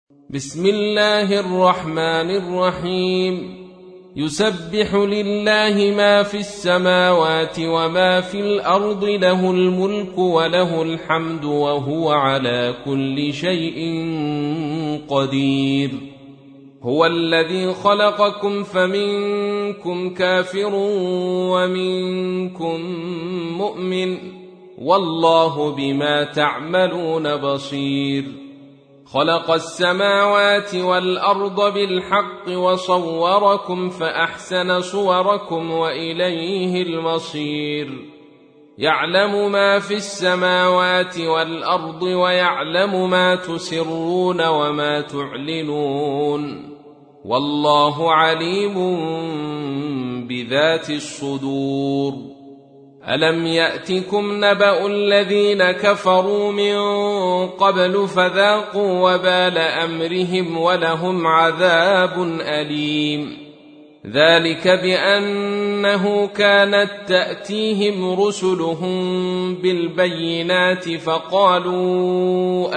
بسم الله الرحمن الرحيم. يسبح لله ما في السماوات وما في الأرض، له الملك وله الحمد وهو على كل شيء قدير. هو الذي خلقكم فمنكم كافر ومنكم مؤمن، والله بما تعملون بصير. خلق السماوات والأرض بالحق وصوركم فأحسن صوركم وإليه المصير. يعلم ما في السماوات والأرض ويعلم ما تسرون وما تعلنون، والله عليم بذات الصدور. ألم يأتكم نبأ الذين كفروا من قبل فذاقوا وبال أمرهم ولهم عذاب أليم. ذلك بأنه كانت تأتيهم رسلهم بالبينات فقالوا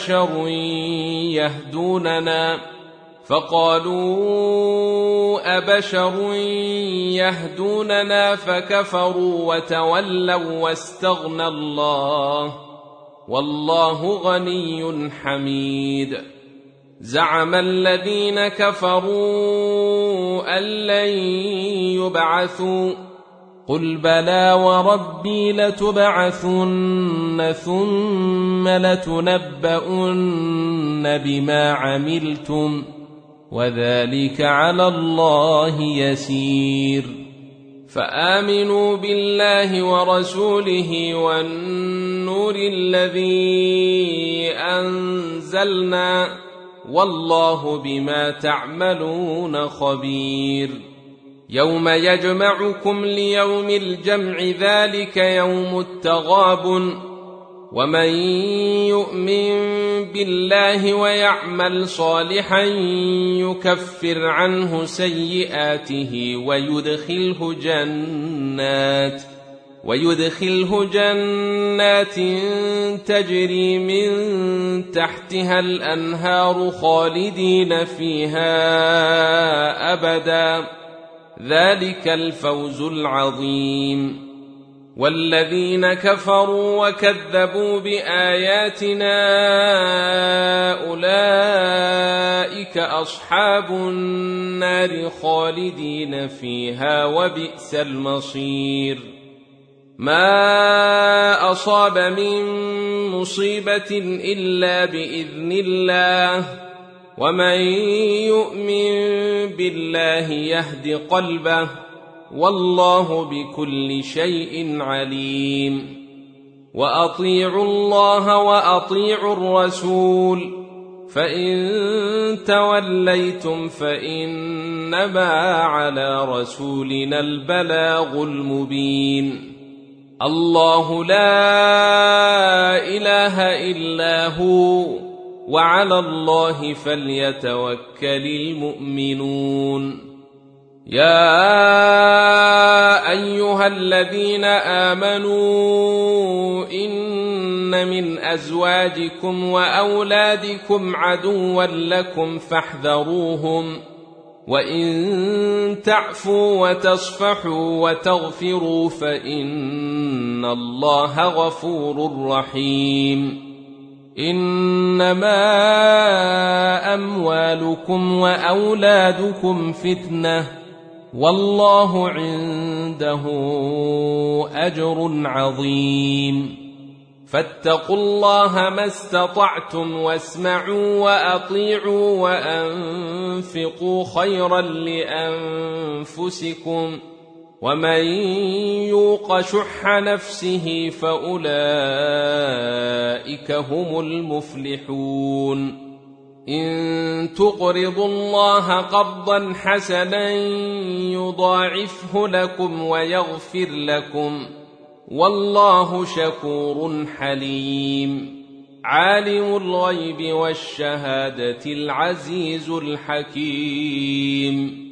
أبشر يهدوننا فكفروا وتولوا واستغنى الله، والله غني حميد. زعم الذين كفروا أن لن يبعثوا، قل بلى وربي لتبعثن ثم لتنبؤن بما عملتم، وذلك على الله يسير. فآمنوا بالله ورسوله والنور الذي أنزلنا، والله بما تعملون خبير. يوم يجمعكم ليوم الجمع، ذلك يوم التغابن. ومن يؤمن بالله ويعمل صالحا يكفر عنه سيئاته ويدخله جنات تجري من تحتها الأنهار خالدين فيها أبدا، ذلك الفوز العظيم. والذين كفروا وكذبوا بآياتنا أولئك أصحاب النار خالدين فيها، وبئس المصير. ما أصاب من مصيبة إلا بإذن الله، ومن يؤمن بالله يهد قلبه، والله بكل شيء عليم. وأطيعوا الله وأطيعوا الرسول، فإن توليتم فإنما على رسولنا البلاغ المبين. الله لا إله إلا هو، وعلى الله فليتوكل المؤمنون. يا أيها الذين آمنوا إن من أزواجكم وأولادكم عدوا لكم فاحذروهم، وإن تعفوا وتصفحوا وتغفروا فإن الله غفور رحيم. إنما أموالكم وأولادكم فتنة، والله عنده أجر عظيم. فاتقوا الله ما استطعتم، واسمعوا وأطيعوا وأنفقوا خيرا لأنفسكم، ومن يوق شح نفسه فأولئك هم المفلحون. إن تقرضوا الله قرضا حسنا يضاعفه لكم ويغفر لكم، والله شكور حليم. عالم الغيب والشهادة العزيز الحكيم.